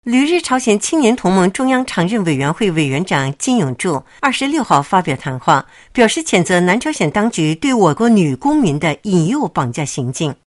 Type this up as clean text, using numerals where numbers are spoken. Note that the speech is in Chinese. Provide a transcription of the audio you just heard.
旅日朝鲜青年同盟中央常任委员会委员长金永柱26号发表谈话，表示谴责南朝鲜当局对我国女公民的引诱绑架行径。